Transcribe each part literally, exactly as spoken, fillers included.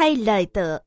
hay lời tựa.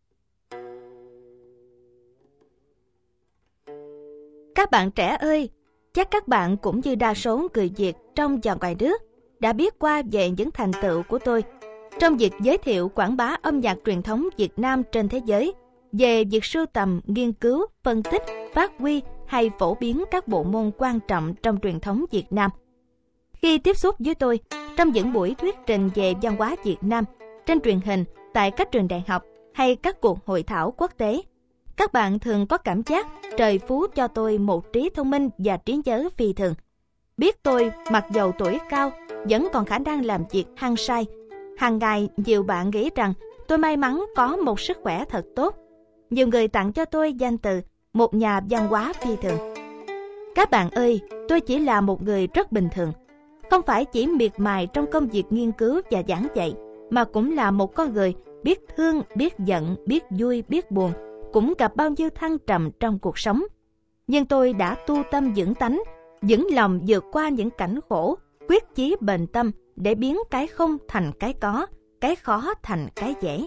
Các bạn trẻ ơi, chắc các bạn cũng như đa số người Việt trong và ngoài nước đã biết qua về những thành tựu của tôi trong việc giới thiệu quảng bá âm nhạc truyền thống Việt Nam trên thế giới, về việc sưu tầm, nghiên cứu, phân tích, phát huy hay phổ biến các bộ môn quan trọng trong truyền thống Việt Nam. Khi tiếp xúc với tôi trong những buổi thuyết trình về văn hóa Việt Nam trên truyền hình tại các trường đại học hay các cuộc hội thảo quốc tế, các bạn thường có cảm giác trời phú cho tôi một trí thông minh và trí nhớ phi thường. Biết tôi mặc dầu tuổi cao vẫn còn khả năng làm việc hăng say. Hàng ngày nhiều bạn nghĩ rằng tôi may mắn có một sức khỏe thật tốt. Nhiều người tặng cho tôi danh từ một nhà văn hóa phi thường. Các bạn ơi, tôi chỉ là một người rất bình thường, không phải chỉ miệt mài trong công việc nghiên cứu và giảng dạy, mà cũng là một con người biết thương, biết giận, biết vui, biết buồn, cũng gặp bao nhiêu thăng trầm trong cuộc sống. Nhưng tôi đã tu tâm dưỡng tánh, vững lòng vượt qua những cảnh khổ, quyết chí bền tâm để biến cái không thành cái có, cái khó thành cái dễ.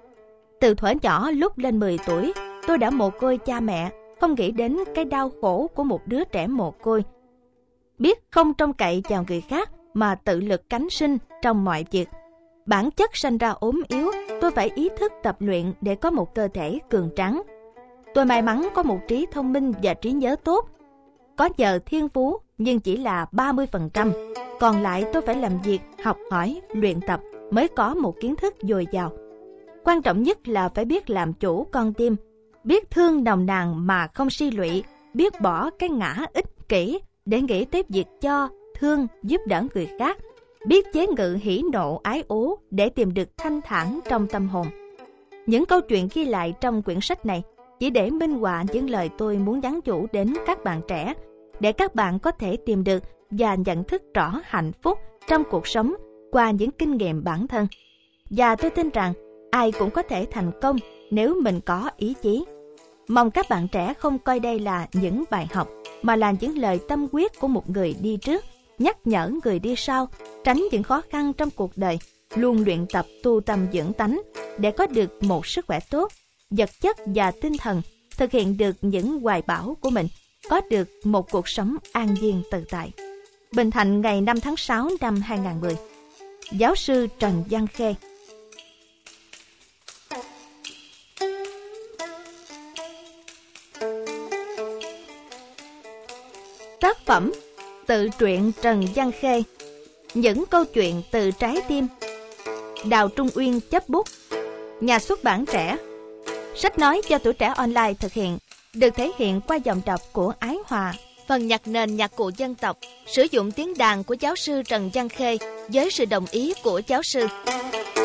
Từ thuở nhỏ lúc lên mười tuổi, tôi đã mồ côi cha mẹ, không nghĩ đến cái đau khổ của một đứa trẻ mồ côi. Biết không trông cậy vào người khác mà tự lực cánh sinh trong mọi việc. Bản chất sanh ra ốm yếu, tôi phải ý thức tập luyện để có một cơ thể cường tráng. Tôi may mắn có một trí thông minh và trí nhớ tốt. Có nhờ thiên phú nhưng chỉ là ba mươi phần trăm, còn lại tôi phải làm việc, học hỏi, luyện tập mới có một kiến thức dồi dào. Quan trọng nhất là phải biết làm chủ con tim, biết thương nồng nàn mà không si lụy, biết bỏ cái ngã ích kỷ để nghĩ tới việc cho, thương, giúp đỡ người khác, biết chế ngự hỉ nộ ái ố để tìm được thanh thản trong tâm hồn. Những câu chuyện ghi lại trong quyển sách này chỉ để minh họa những lời tôi muốn nhắn nhủ đến các bạn trẻ, để các bạn có thể tìm được và nhận thức rõ hạnh phúc trong cuộc sống qua những kinh nghiệm bản thân. Và tôi tin rằng ai cũng có thể thành công nếu mình có ý chí. Mong các bạn trẻ không coi đây là những bài học, mà là những lời tâm huyết của một người đi trước, nhắc nhở người đi sau tránh những khó khăn trong cuộc đời, luôn luyện tập tu tâm dưỡng tánh để có được một sức khỏe tốt, vật chất và tinh thần, thực hiện được những hoài bão của mình, có được một cuộc sống an nhiên tự tại. Bình Thạnh, ngày năm tháng sáu năm hai nghìn không trăm mười. Giáo sư Trần Văn Khê. Tác phẩm tự truyện Trần Văn Khê. Những câu chuyện từ trái tim. Đào Trung Uyên chấp bút. Nhà xuất bản Trẻ. Sách nói do Tuổi Trẻ Online thực hiện, được thể hiện qua giọng đọc của Ái Hòa. Phần nhạc nền nhạc cụ dân tộc, sử dụng tiếng đàn của giáo sư Trần Văn Khê với sự đồng ý của giáo sư.